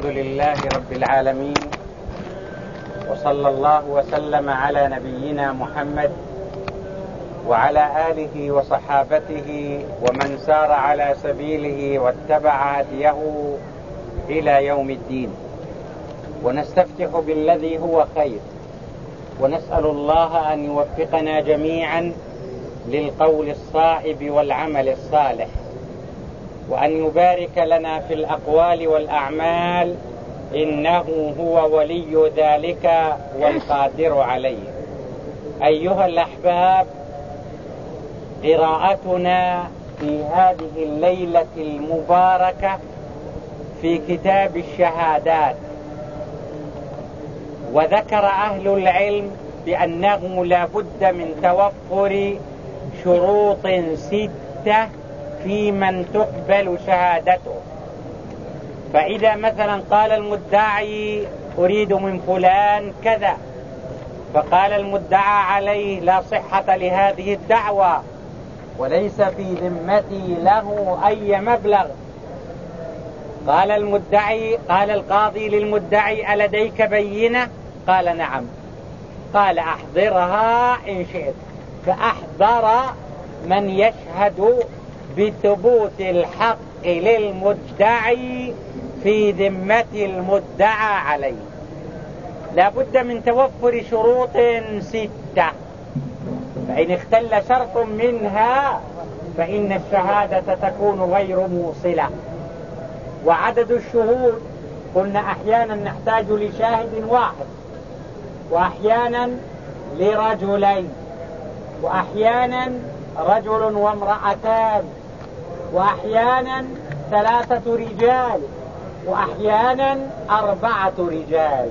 لله رب العالمين، وصلى الله وسلم على نبينا محمد وعلى آله وصحابته ومن سار على سبيله واتبع هديه إلى يوم الدين. ونستفتح بالذي هو خير، ونسأل الله أن يوفقنا جميعا للقول الصائب والعمل الصالح، وأن يبارك لنا في الأقوال والأعمال، إنه هو ولي ذلك والقادر عليه. أيها الأحباب، قراءتنا في هذه الليلة المباركة في كتاب الشهادات. وذكر أهل العلم بأنه لا بد من توفر شروط 6 في من تقبل شهادته. فإذا مثلا قال المدعي أريد من فلان كذا، فقال المدعى عليه لا صحة لهذه الدعوة وليس في ذمتي له أي مبلغ، قال القاضي للمدعي ألديك بينة؟ قال نعم. قال أحضرها إن شئت، فأحضر من يشهد بثبوت الحق للمدعي في ذمة المدعى عليه. لا بد من توفر شروط 6، فإن اختل شرط منها فإن الشهادة تكون غير موصلة. وعدد الشهود قلنا أحيانا نحتاج لشاهد واحد، وأحيانا لرجلين، وأحيانا رجل وامرأتان، وأحيانا 3 رجال، وأحيانا 4 رجال.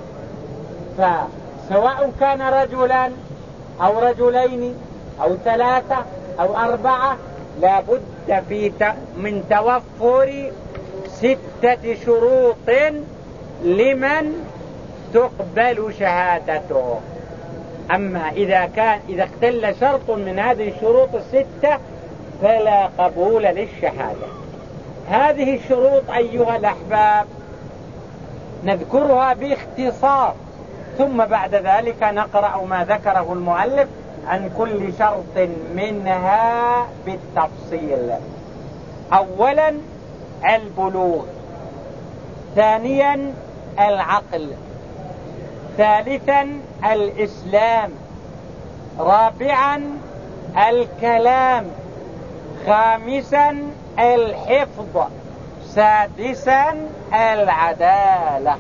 فسواء كان رجلا أو رجلين أو 3 أو 4، لا بد من توفر 6 شروط لمن تقبل شهادته. أما إذا اختل شرط من هذه الشروط 6 فلا قبول للشهادة. هذه الشروط أيها الأحباب نذكرها باختصار، ثم بعد ذلك نقرأ ما ذكره المؤلف عن كل شرط منها بالتفصيل. أولا البلوغ، ثانيا العقل، ثالثا الإسلام، رابعا الكلام، خامسا الحفظ، سادسا العدالة.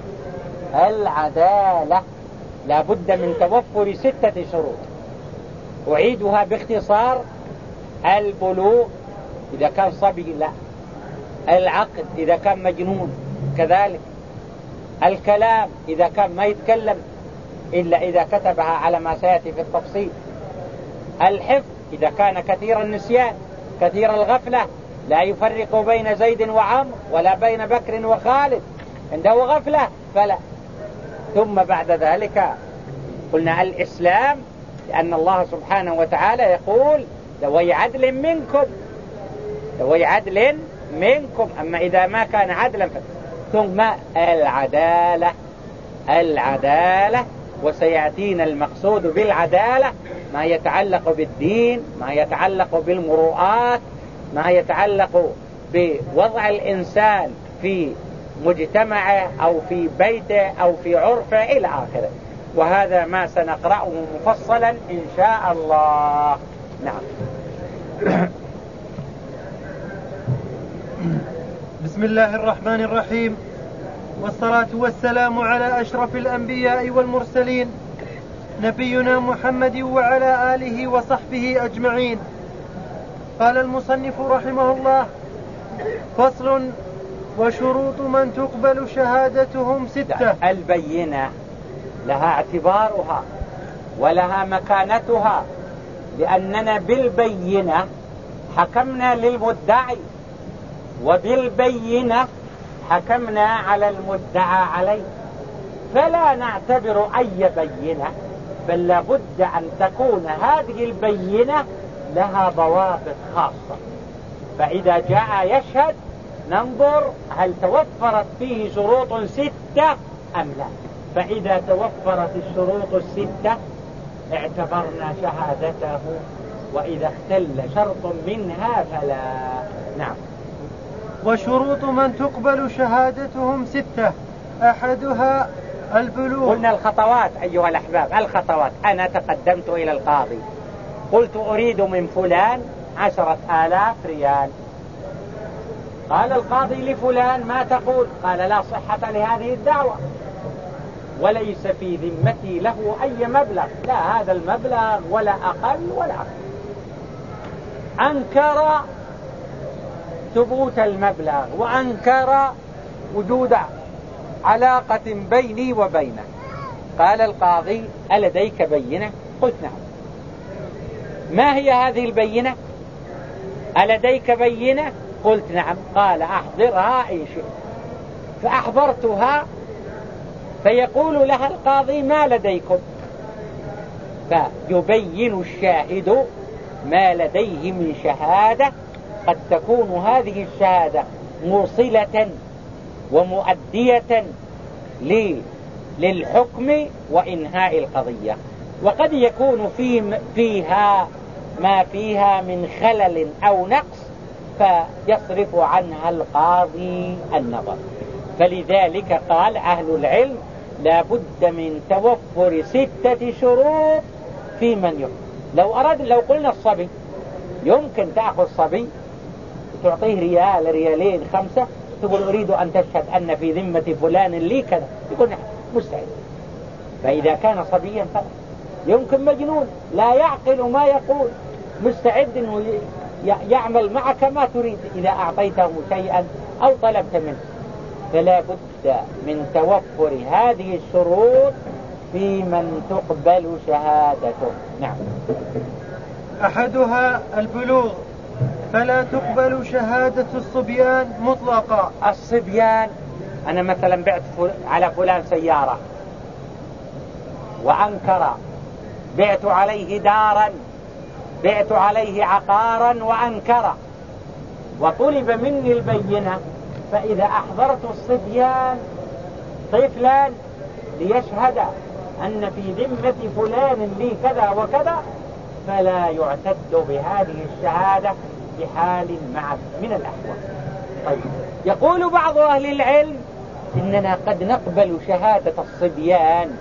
لا بد من توفر 6 شروط. أعيدها باختصار: البلوغ إذا كان صبي لا، العقل إذا كان مجنون كذلك، الكلام إذا كان ما يتكلم إلا إذا كتبها على ما سيأتي في التفصيل، الحفظ إذا كان كثير النسيان كثير الغفلة، لا يفرق بين زيد وعمر ولا بين بكر وخالد، عنده غفلة فلا. ثم بعد ذلك قلنا الإسلام، لأن الله سبحانه وتعالى يقول ذوي عدل منكم. أما إذا ما كان عدلا ثم العدالة، وسيأتينا المقصود بالعدالة ما يتعلق بالدين، ما يتعلق بالمروءات، ما يتعلق بوضع الإنسان في مجتمعه أو في بيته أو في عرفه إلى آخره. وهذا ما سنقرأه مفصلا إن شاء الله. نعم. بسم الله الرحمن الرحيم، والصلاة والسلام على أشرف الأنبياء والمرسلين، نبينا محمد وعلى آله وصحبه أجمعين. قال المصنف رحمه الله: فصل: وشروط من تقبل شهادتهم 6. البينة لها اعتبارها ولها مكانتها، لأننا بالبينة حكمنا للمدعي، وبالبينة حكمنا على المدعى عليه، فلا نعتبر أي بينة، بل لابد أن تكون هذه البينة لها ضوابط خاصة. فإذا جاء يشهد ننظر هل توفرت فيه شروط 6 أم لا. فإذا توفرت الشروط 6 اعتبرنا شهادته، وإذا اختل شرط منها فلا. نعم. وشروط من تقبل شهادتهم 6، أحدها البلوغ. قلنا الخطوات أيها الأحباب، الخطوات. أنا تقدمت إلى القاضي قلت أريد من فلان 10,000 ريال. قال القاضي لفلان ما تقول؟ قال لا صحة لهذه الدعوة، وليس في ذمتي له أي مبلغ، لا هذا المبلغ ولا أقل ولا أكثر. أنكر ثبوت المبلغ وأنكر وجود علاقة بيني وبينه. قال القاضي ألديك بينة؟ قلت نعم. ما هي هذه البينة؟ ألديك بينة؟ قلت نعم. قال أحضرها إن شئت. فأحضرتها، فيقول لها القاضي ما لديكم؟ فيبين الشاهد ما لديه من شهادة، قد تكون هذه الشهادة موصلة ومؤدية للحكم وإنهاء القضية، وقد يكون فيها ما فيها من خلل أو نقص فيصرف عنها القاضي النظر. فلذلك قال أهل العلم لا بد من توفر 6 شروط في من يحكم. لو قلنا الصبي، يمكن تأخذ صبي تعطيه ريال ريالين 5 تقول أريد أن تشهد أن في ذمة فلان لي كذا، يقول نعم مستعد. فإذا كان صبيا فلا. يمكن مجنون لا يعقل ما يقول، مستعد أنه يعمل معك ما تريد إذا أعطيته شيئا أو طلبت منه. فلا بد من توفر هذه الشروط في من تقبل شهادته. نعم. أحدها البلوغ، فلا تقبل شهادة الصبيان مطلقا. الصبيان، أنا مثلا بعت على فلان سيارة وأنكر، بعت عليه دارا، بعت عليه عقارا وأنكر، وطلب مني البينة، فإذا أحضرت الصبيان طفلان ليشهد أن في ذمة فلان لي كذا وكذا، فلا يعتد بهذه الشهادة بحال من الأحوال. طيب، يقول بعض أهل العلم إننا قد نقبل شهادة الصبيان.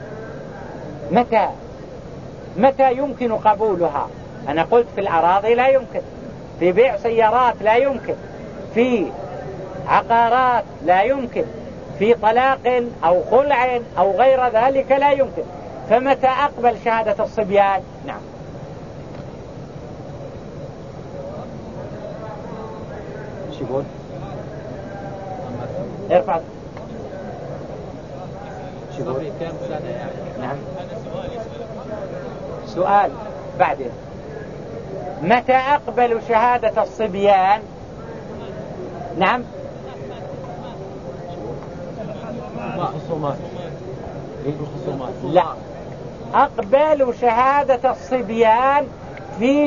متى يمكن قبولها؟ أنا قلت في الأراضي لا يمكن، في بيع سيارات لا يمكن، في عقارات لا يمكن، في طلاق أو خلع أو غير ذلك لا يمكن. فمتى أقبل شهادة الصبيان؟ نعم. ايش يقول؟ ارفع. ايش يقول؟ نعم. سؤال بعدين. متى أقبل شهادة الصبيان؟ نعم. لا، أقبل شهادة الصبيان في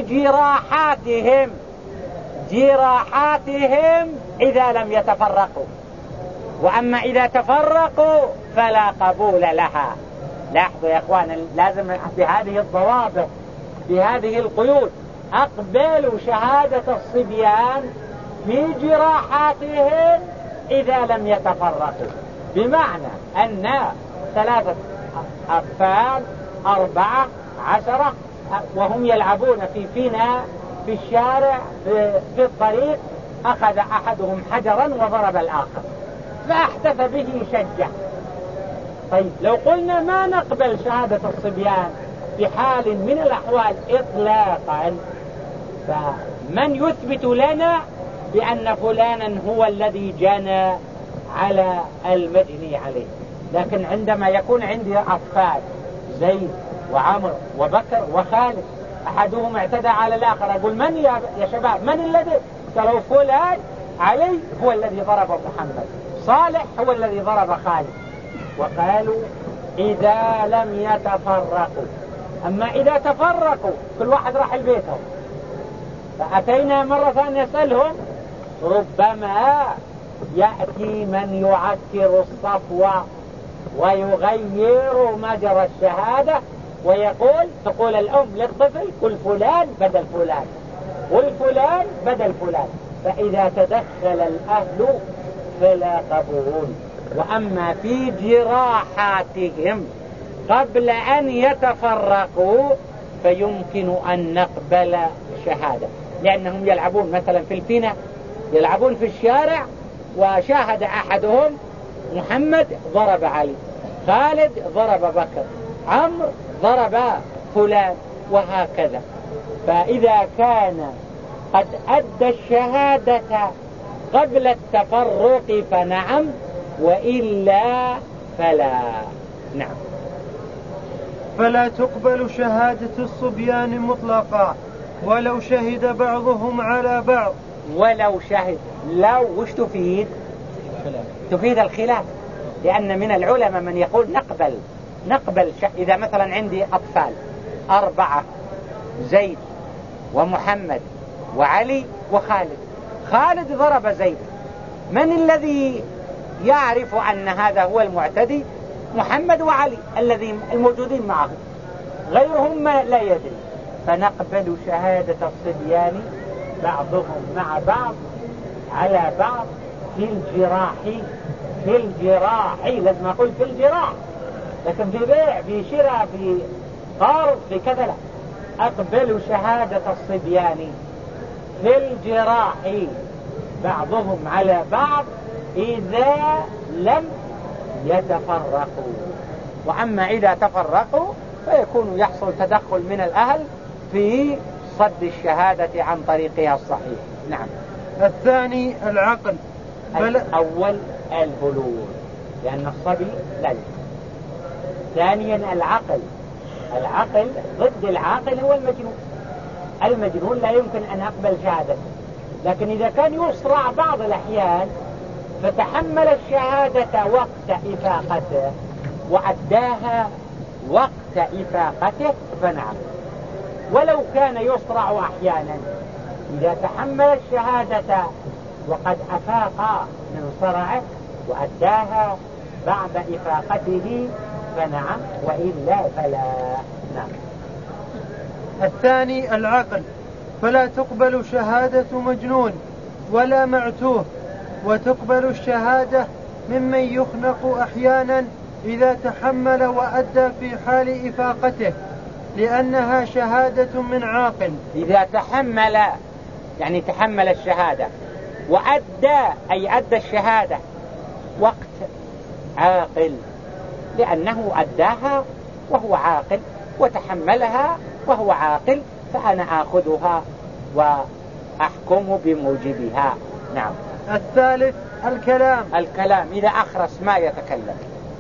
جراحاتهم إذا لم يتفرقوا، وأما إذا تفرقوا فلا قبول لها. لاحظوا يا أخوان، لازم بهذه الضوابط بهذه القيود. أقبل شهادة الصبيان في جراحاتهم إذا لم يتفرقوا، بمعنى أن 3 أطفال 14 10 وهم يلعبون في فينا في الشارع في الطريق، أخذ أحدهم حجرا وضرب الآخر فأحدث به شجة. طيب، لو قلنا ما نقبل شهادة الصبيان في حال من الأحوال إطلاقا، فمن يثبت لنا بأن فلانا هو الذي جنى على المجني عليه؟ لكن عندما يكون عندي أطفال زيد وعمر وبكر وخالد، أحدهم اعتدى على الآخر، أقول من يا شباب، من الذي؟ قالوا فلان، علي هو الذي ضرب محمد، صالح هو الذي ضرب خالد. وقالوا إذا لم يتفرقوا. أما إذا تفرقوا كل واحد راح لبيته، فأتينا مرة ثانية نسألهم، ربما يأتي من يعكر الصفو ويغير مجرى الشهادة ويقول، تقول الأم للطفل قل فلان بدل فلان، قل فلان بدل فلان، فإذا تدخل الأهل فلا قبول. وأما في جراحاتهم قبل أن يتفرقوا فيمكن أن نقبل شهادة، لأنهم يلعبون مثلا في الفناء، يلعبون في الشارع، وشاهد أحدهم محمد ضرب علي، خالد ضرب بكر، عمرو ضرب فلان، وهكذا. فإذا كان قد أدى الشهادة قبل التفرق فنعم، وإلا فلا. نعم. فلا تقبل شهادة الصبيان مطلقا ولو شهد بعضهم على بعض. ولو شهد، لو وش تفيد؟ تفيد الخلاف، لأن من العلماء من يقول نقبل إذا مثلا عندي أطفال 4، زيد ومحمد وعلي وخالد، خالد ضرب زيد، من الذي يعرف أن هذا هو المعتدي؟ محمد وعلي الذين الموجودين معه، غيرهم لا يدري. فنقبل شهادة الصبيان بعضهم مع بعض على بعض في الجراح، لازم أقول في الجراح، لكن في بيع، في شراء، في قرض، في كذا لا. أقبل شهادة الصبيان في الجراح بعضهم على بعض إذا لم يتفرقوا. وأما إذا تفرقوا فيكون يحصل تدخل من الأهل في صد الشهادة عن طريقها الصحيح. نعم. الثاني العقل. الأول البلوغ، لأن الصبي لا يجوز. ثانيا العقل ضد العاقل هو المجنون لا يمكن أن أقبل شهادته. لكن إذا كان يصرع بعض الأحيان فتحمل الشهادة وقت إفاقته وأداها وقت إفاقته فنعم. ولو كان يصرع أحيانا، إذا تحمل الشهادة وقد أفاق من صرعه وأداها بعد إفاقته فنعم، وإلا فلا. نعم. الثاني العقل. فلا تقبل شهادة مجنون ولا معتوه، وتقبل الشهادة ممن يخنق أحيانا إذا تحمل وأدى في حال إفاقته، لأنها شهادة من عاقل. إذا تحمل يعني تحمل الشهادة، وأدى أي أدى الشهادة وقت عاقل، لأنه أداها وهو عاقل وتحملها وهو عاقل، فأنا آخذها وأحكم بموجبها. نعم. الثالث الكلام. إذا أخرس ما يتكلم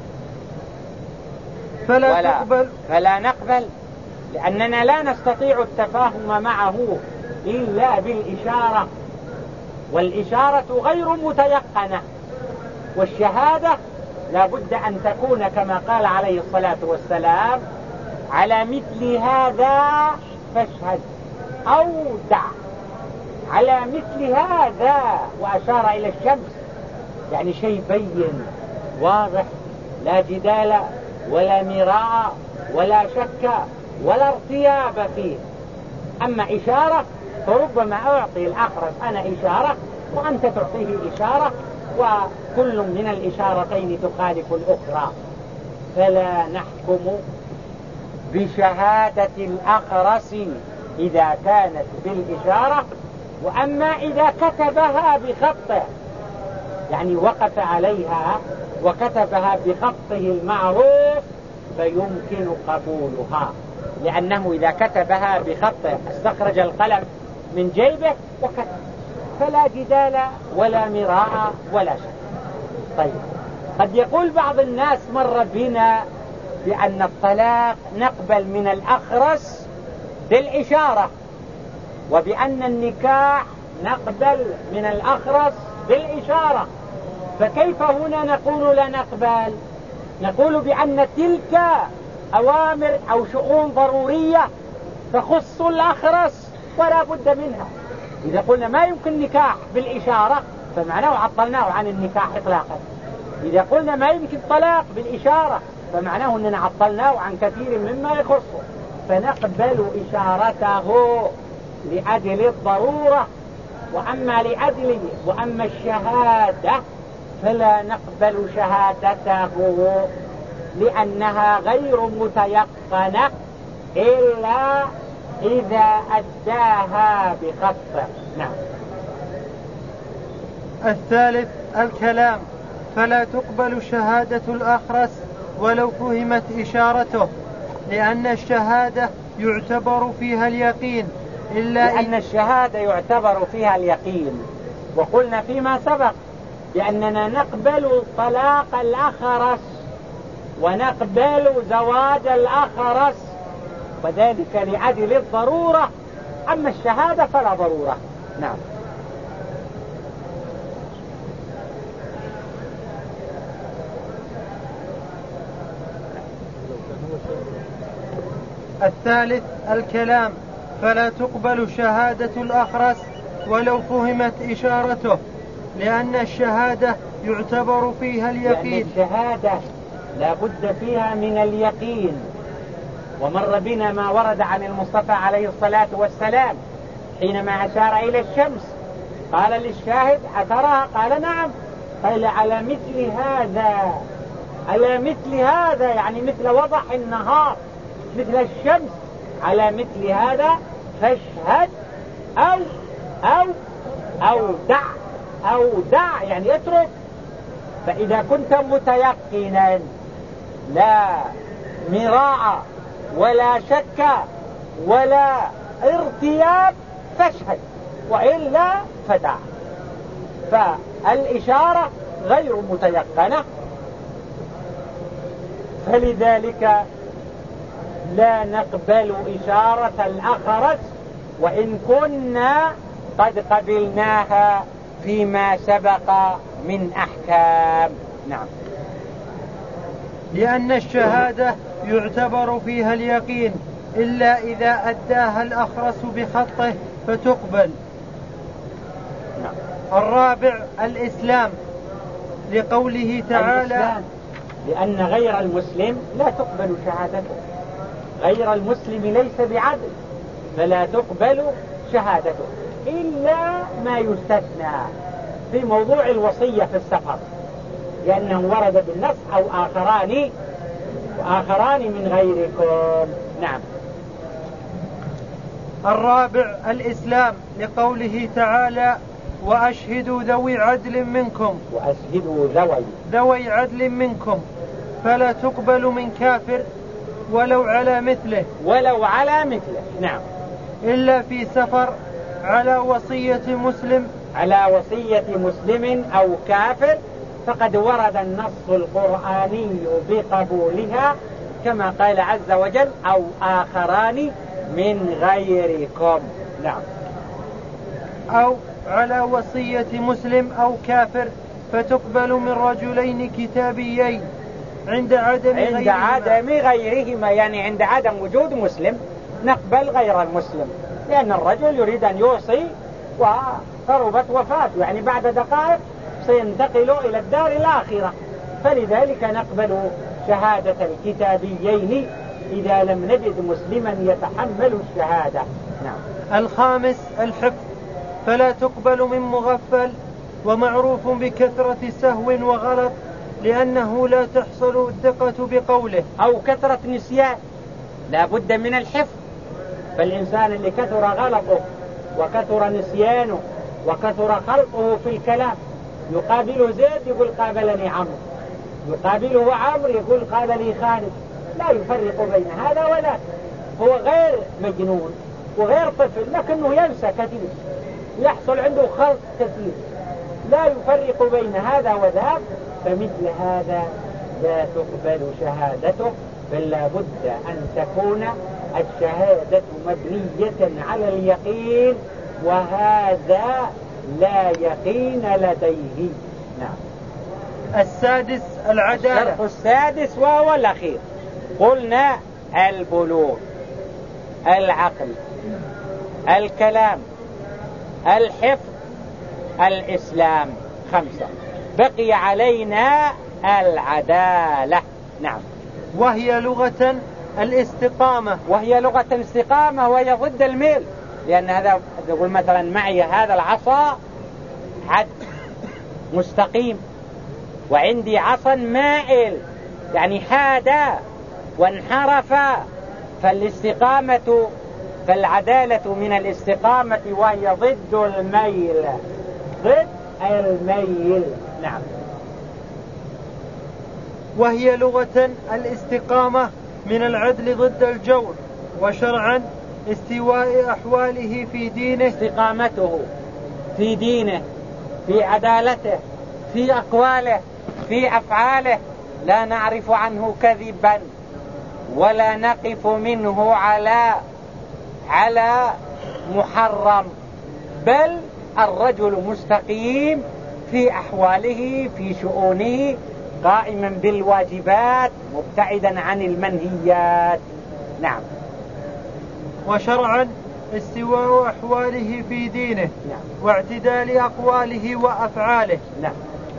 فلا نقبل، لأننا لا نستطيع التفاهم معه إلا بالإشارة، والإشارة غير متيقنة، والشهادة لا بد أن تكون كما قال عليه الصلاة والسلام على مثل هذا فاشهد أو دع، على مثل هذا، وأشار إلى الشمس، يعني شيء بين واضح، لا جدال ولا مراء ولا شك ولا ارتياب فيه. أما إشارة فربما أعطي الأخرس أنا إشارة وأنت تعطيه إشارة، وكل من الإشارتين تخالف الأخرى، فلا نحكم بشهادة الأخرس إذا كانت بالإشارة. وأما إذا كتبها بخطه، يعني وقف عليها وكتبها بخطه المعروف، فيمكن قبولها، لأنه إذا كتبها بخطه استخرج القلم من جيبه وكتب، فلا جدال ولا مراء ولا شك. طيب، قد يقول بعض الناس مر بنا بأن الطلاق نقبل من الأخرس بالإشارة، وبأن النكاح نقبل من الأخرس بالإشارة، فكيف هنا نقول لا نقبل؟ نقول بأن تلك أوامر أو شؤون ضرورية تخص الأخرس ولا بد منها. إذا قلنا ما يمكن نكاح بالإشارة فمعناه عطلناه عن النكاح إطلاقا. إذا قلنا ما يمكن طلاق بالإشارة فمعناه أننا عطلناه عن كثير مما يخصه، فنقبل إشارته لأجل الضرورة، وأما الشهادة فلا نقبل شهادته لأنها غير متيقنة إلا إذا أداها بخطه. نعم. الثالث الكلام، فلا تقبل شهادة الأخرس ولو فهمت إشارته، لأن الشهادة يعتبر فيها اليقين لأن الشهادة يعتبر فيها اليقين. وقلنا فيما سبق بأننا نقبل طلاق الأخرس ونقبل زواج الأخرس، وذلك لأجل الضرورة. أما الشهادة فلا ضرورة. نعم. الثالث الكلام، فلا تقبل شهادة الأخرس ولو فهمت إشارته، لأن الشهادة يعتبر فيها اليقين. لأن الشهادة لا بد فيها من اليقين. ومر بنا ما ورد عن المصطفى عليه الصلاة والسلام حينما أشار إلى الشمس قال للشاهد أتراها؟ قال نعم. قال على مثل هذا يعني مثل وضح النهار، مثل الشمس، على مثل هذا فاشهد أو دع يعني اترك. فإذا كنت متيقنا لا مراء ولا شك ولا ارتياب فاشهد، وإلا فدع. فالإشارة غير متيقنة، فلذلك لا نقبل إشارة الأخرس وإن كنا قد قبلناها فيما سبق من أحكام. نعم. لأن الشهادة يعتبر فيها اليقين إلا إذا أداها الأخرس بخطه فتقبل. نعم. الرابع الإسلام، لقوله تعالى الإسلام، لأن غير المسلم لا تقبل شهادته. غير المسلم ليس بعدل فلا تقبل شهادته إلا ما يستثنى في موضوع الوصية في السفر، لأنه ورد بالنص أو آخران من غيركم. نعم. الرابع الإسلام، لقوله تعالى وأشهدوا ذوي عدل منكم فلا تقبل من كافر ولو على مثله. نعم. إلا في سفر على وصية مسلم أو كافر، فقد ورد النص القرآني بقبولها كما قال عز وجل أو آخران من غيركم. نعم. أو على وصية مسلم أو كافر فتقبل من رجلين كتابيين عند عدم غيرهما، يعني عند عدم وجود مسلم نقبل غير المسلم، لأن الرجل يريد أن يوصي وقربت وفاته، يعني بعد دقائق سينتقل إلى الدار الآخرة، فلذلك نقبل شهادة الكتابيين إذا لم نجد مسلما يتحمل الشهادة. نعم. الخامس الحفظ، فلا تقبل من مغفل ومعروف بكثرة سهو وغلط، لأنه لا تحصل الثقة بقوله، أو كثرة نسيان. لا بد من الحفظ. فالإنسان اللي كثر غلطه وكثر نسيانه وكثر خلطه في الكلام، يقابله زيد يقول قابلني عمرو، يقابله عمرو يقول قابلني خالد، لا يفرق بين هذا ولا. هو غير مجنون وغير طفل لكنه ينسى كثير، يحصل عنده خلط كثير، لا يفرق بين هذا وذاك، فمثل هذا لا تقبل شهادته، بل لا بد أن تكون الشهادة مبنية على اليقين، وهذا لا يقين لديه. نعم. السادس العدالة. الشرط السادس وهو الأخير، قلنا البلوغ، العقل، الكلام، الحفظ، الإسلام. 5. بقي علينا العدالة. نعم. وهي لغة الاستقامة. وهي لغة الاستقامة، وهي ضد الميل، لأن هذا يقول مثلا معي هذا العصا عد مستقيم، وعندي عصا مائل يعني حاد وانحرف. فالعدالة من الاستقامة، وهي ضد الميل. ضد الميل. نعم. وهي لغة الاستقامة من العدل ضد الجور، وشرعا استواء أحواله في دينه، استقامته في دينه، في عدالته، في أقواله، في أفعاله، لا نعرف عنه كذبا ولا نقف منه على محرم، بل الرجل مستقيم في أحواله، في شؤونه، قائما بالواجبات، مبتعدا عن المنهيات. نعم. وشرعا استواء أحواله في دينه. نعم. واعتدال أقواله وأفعاله. نعم.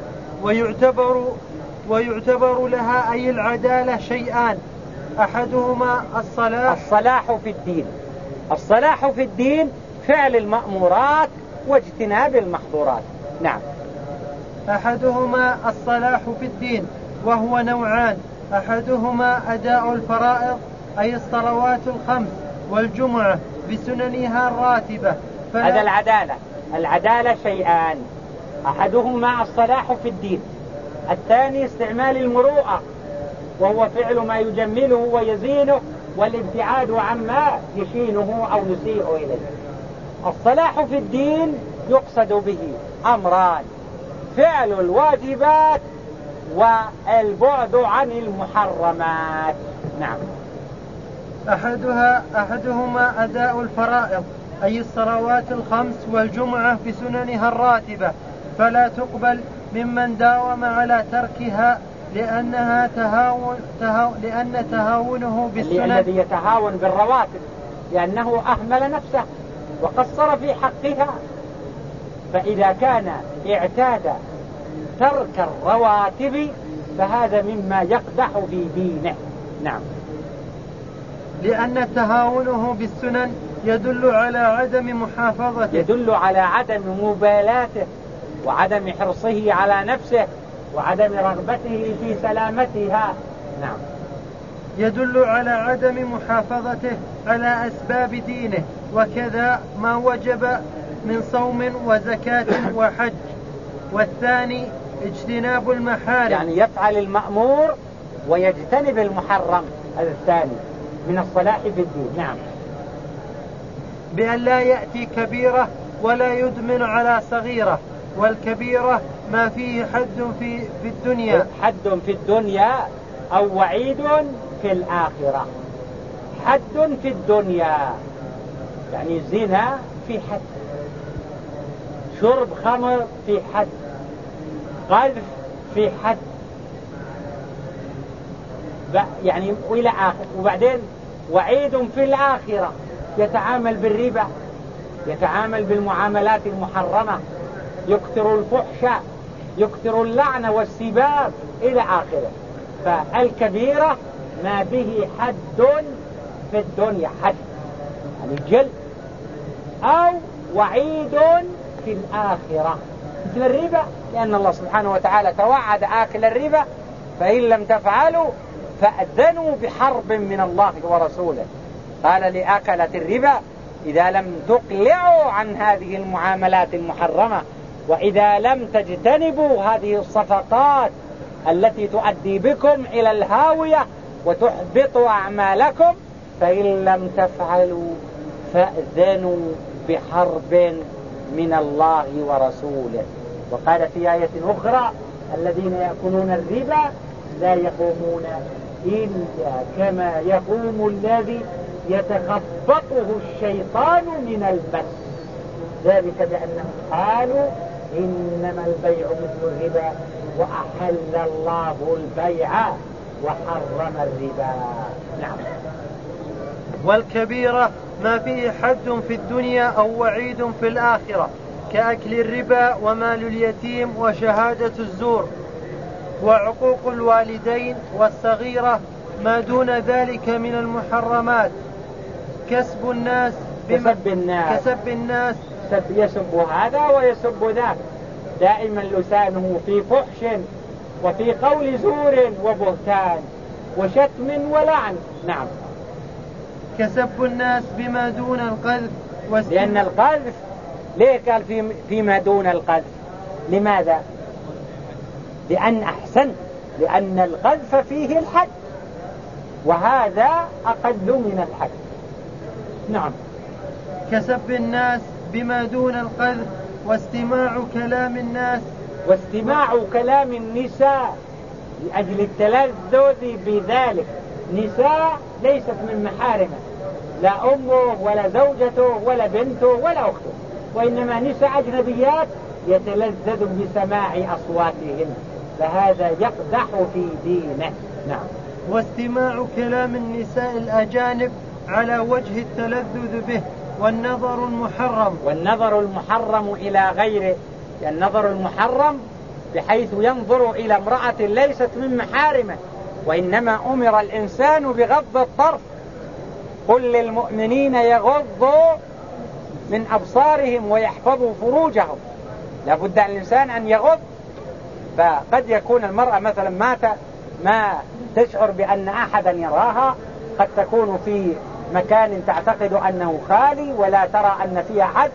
ويعتبر لها أي العدالة شيئان، أحدهما الصلاح في الدين. الصلاح في الدين فعل المأمورات واجتناب المحظورات. نعم. أحدهما الصلاح في الدين، وهو نوعان: أحدهما أداء الفرائض أي الصلوات الخمس والجمعة بسننها الراتبة. هذا العدالة شيئان: أحدهما الصلاح في الدين، الثاني استعمال المروءة، وهو فعل ما يجمله ويزينه والابتعاد عما يشينه أو يسيء إليه. الصلاح في الدين يقصد به أمران: فعل الواجبات والبعد عن المحرمات. نعم. أحدهما أداء الفرائض أي الصلوات الخمس والجمعة بسننها الراتبة، فلا تقبل ممن داوم على تركها لأن تهاونه بالسنن، الذي يتهاون بالرواتب لأنه أهمل نفسه وقصر في حقها. فإذا كان اعتاد ترك الرواتب فهذا مما يقدح في دينه. نعم. لأن تهاونه بالسنن يدل على عدم محافظته، يدل على عدم مبالاته وعدم حرصه على نفسه وعدم رغبته في سلامتها. نعم. يدل على عدم محافظته على أسباب دينه، وكذا ما وجب من صوم وزكاة وحج. والثاني اجتناب المحارم، يعني يفعل المأمور ويجتنب المحرم. هذا الثاني من الصلاح في الدين. نعم. بأن لا يأتي كبيرة ولا يدمن على صغيرة. والكبيرة ما فيه حد في الدنيا، حد في الدنيا أو وعيد في الآخرة. حد في الدنيا يعني زنا في حد، شرب خمر في حد، قذف في حد، يعني إلى آخر. وبعدين وعيد في الآخرة، يتعامل بالربا، يتعامل بالمعاملات المحرمة، يكثر الفحش، يكثر اللعنة والسباب إلى آخره. فالكبيرة ما به حد في الدنيا، حد يعني جلد، أو وعيد في الآخرة مثل الربا، لأن الله سبحانه وتعالى توعد آكل الربا: فإن لم تفعلوا فأذنوا بحرب من الله ورسوله. قال لآكلة الربا: إذا لم تقلعوا عن هذه المعاملات المحرمة، وإذا لم تجتنبوا هذه الصفقات التي تؤدي بكم إلى الهاوية وتحبط أعمالكم، فإن لم تفعلوا فأذنوا بحرب من الله ورسوله. وقال في آية أخرى: الذين يأكلون الربا لا يقومون إلا كما يقوم الذي يتخبطه الشيطان من المس، ذلك بأنهم قالوا إنما البيع مثل الربا وأحل الله البيع وحرم الربا. نعم. والكبيرة ما فيه حد في الدنيا أو وعيد في الآخرة، كأكل الربا ومال اليتيم وشهادة الزور وعقوق الوالدين والصغيرة ما دون ذلك من المحرمات. كسب الناس يسب هذا ويسب ذاك، دائما لسانه في فحش وفي قول زور وبهتان وشتم ولعن. نعم. كسب الناس بما دون القذف لأن القذف ليه قال فيما دون القذف؟ لماذا؟ لأن القذف فيه الحد وهذا أقل من الحد. نعم. كسب الناس بما دون القذف واستماع كلام الناس واستماع كلام النساء لأجل التلذذ بذلك. نساء ليست من محارمه، لا أمه ولا زوجته ولا بنته ولا أخته، وإنما نساء أجنبيات يتلذذ بسماع أصواتهن، فهذا يقدح في دينه. نعم. واستماع كلام النساء الأجانب على وجه التلذذ به والنظر المحرم إلى غيره. النظر المحرم بحيث ينظر إلى امرأة ليست من محارمه، وإنما أمر الإنسان بغض الطرف. قل للمؤمنين يغضوا من أبصارهم ويحفظوا فروجهم. لابد الإنسان أن يغض. فقد يكون المرأة مثلا ما تشعر بأن أحدا يراها، قد تكون في مكان تعتقد أنه خالي ولا ترى أن فيه أحد،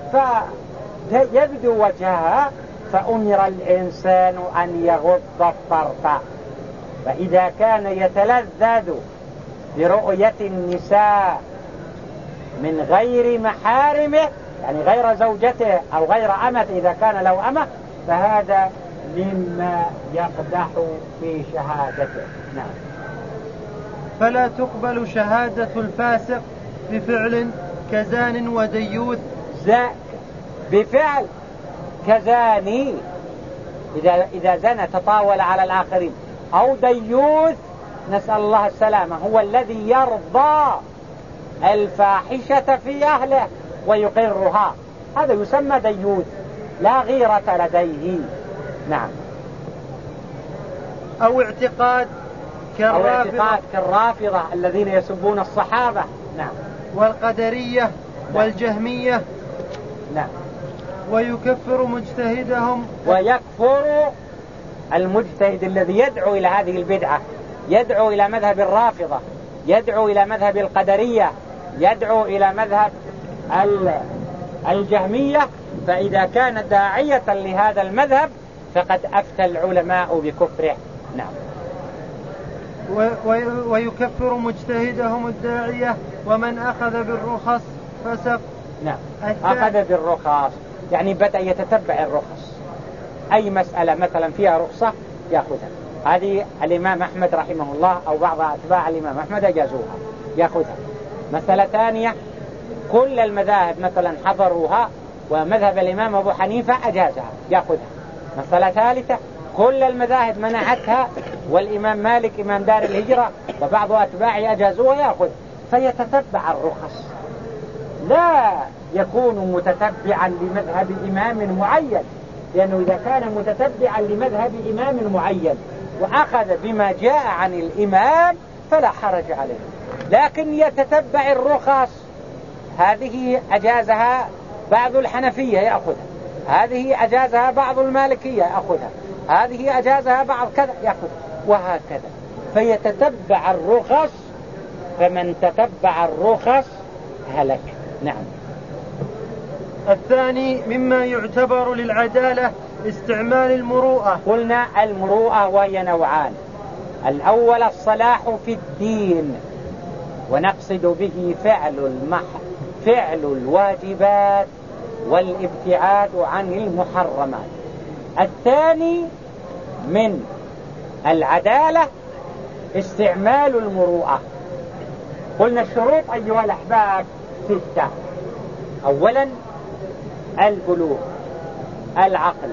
فيبدو وجهها، فأمر الإنسان أن يغض الطرف. فإذا كان يتلذذ برؤية النساء من غير محارمه، يعني غير زوجته أو غير أمته إذا كان له أمه، فهذا مما يقدح في شهادته. نعم. فلا تقبل شهادة الفاسق بفعل كزان وديوث. بفعل كزاني إذا زنى تطاول على الآخرين، أو ديوث نسأل الله السلامة، هو الذي يرضى الفاحشة في أهله ويقرها، هذا يسمى ديوث لا غيرة لديه. نعم. أو اعتقاد كالرافضة الذين يسبون الصحابة. نعم. والقدرية والجهمية. نعم. ويكفر مجتهدهم. ويكفر المجتهد الذي يدعو إلى هذه البدعة، يدعو إلى مذهب الرافضة، يدعو إلى مذهب القدرية، يدعو إلى مذهب الجهمية، فإذا كان داعية لهذا المذهب فقد أفتى العلماء بكفره. نعم. ويكفر مجتهدهم الداعية ومن أخذ بالرخص فسق. نعم. أخذ بالرخص يعني بدأ يتتبع الرخص، أي مسألة مثلا فيها رخصة يأخذها. هذه الإمام أحمد رحمه الله أو بعض أتباع الإمام أحمد أجازوها يأخذها. مسألة ثانية كل المذاهب مثلا حضروها ومذهب الإمام أبو حنيفة أجازها يأخذها. مسألة ثالثة كل المذاهب منعتها والإمام مالك إمام دار الهجرة وبعض أتباعه أجازوها يأخذ. فيتتبع الرخص، لا يكون متتبعا لمذهب إمام معين، لأنه إذا كان متتبعا لمذهب إمام معين وأخذ بما جاء عن الإمام فلا حرج عليه. لكن يتتبع الرخص، هذه أجازها بعض الحنفية يأخذها، هذه أجازها بعض المالكية يأخذها، هذه أجازها بعض كذا يأخذها، وهكذا. فيتتبع الرخص، فمن تتبع الرخص هلك. نعم. الثاني مما يعتبر للعدالة استعمال المروءة. قلنا المروءة وهي نوعان: الأول الصلاح في الدين، ونقصد به فعل الواجبات والابتعاد عن المحرمات. الثاني من العدالة استعمال المروءة. قلنا الشروط أيها الأحباب 6: أولا البلوغ، العقل،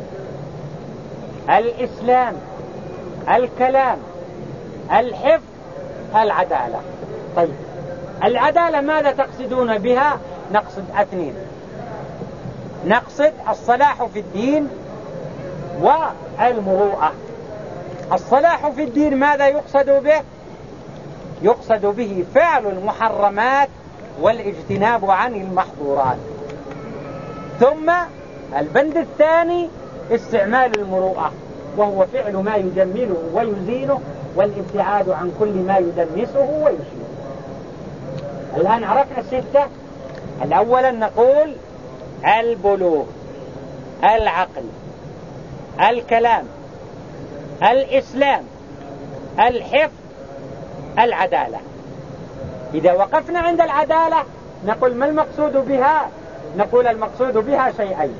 الإسلام، الكلام، الحفظ، العدالة. طيب العدالة ماذا تقصدون بها؟ نقصد 2: نقصد الصلاح في الدين والمروءة. الصلاح في الدين ماذا يقصد به؟ يقصد به فعل المحرمات والاجتناب عن المحظورات. ثم البند الثاني استعمال المروءة، وهو فعل ما يجمله ويزينه والابتعاد عن كل ما يدنسه ويشينه. الآن عرفنا الستة. الأولا نقول البلوغ، العقل، الكلام، الإسلام، الحفظ، العدالة. إذا وقفنا عند العدالة نقول ما المقصود بها؟ نقول المقصود بها شيئين.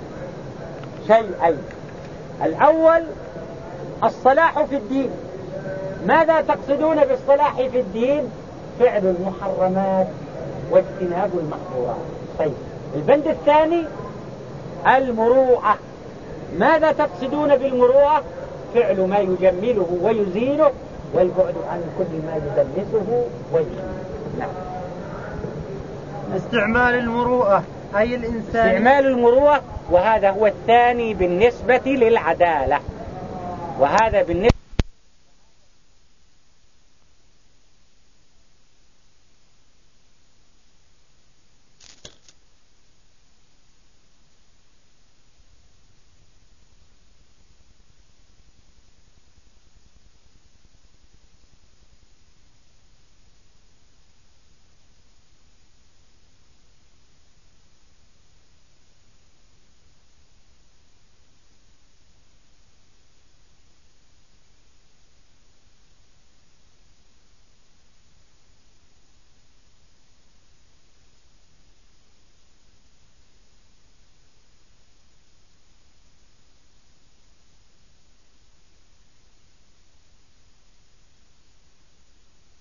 الأول الصلاح في الدين. ماذا تقصدون بالصلاح في الدين؟ فعل المحرمات واجتناب المحظورات. طيب، البند الثاني المروءة. ماذا تقصدون بالمروءة؟ فعل ما يجمله ويزينه والبعد عن كل ما يدنسه ويشينه. نعم. استعمال المروءة أي الإنسان. استعمال المروءة، وهذا هو الثاني بالنسبة للعدالة، وهذا بالنسبة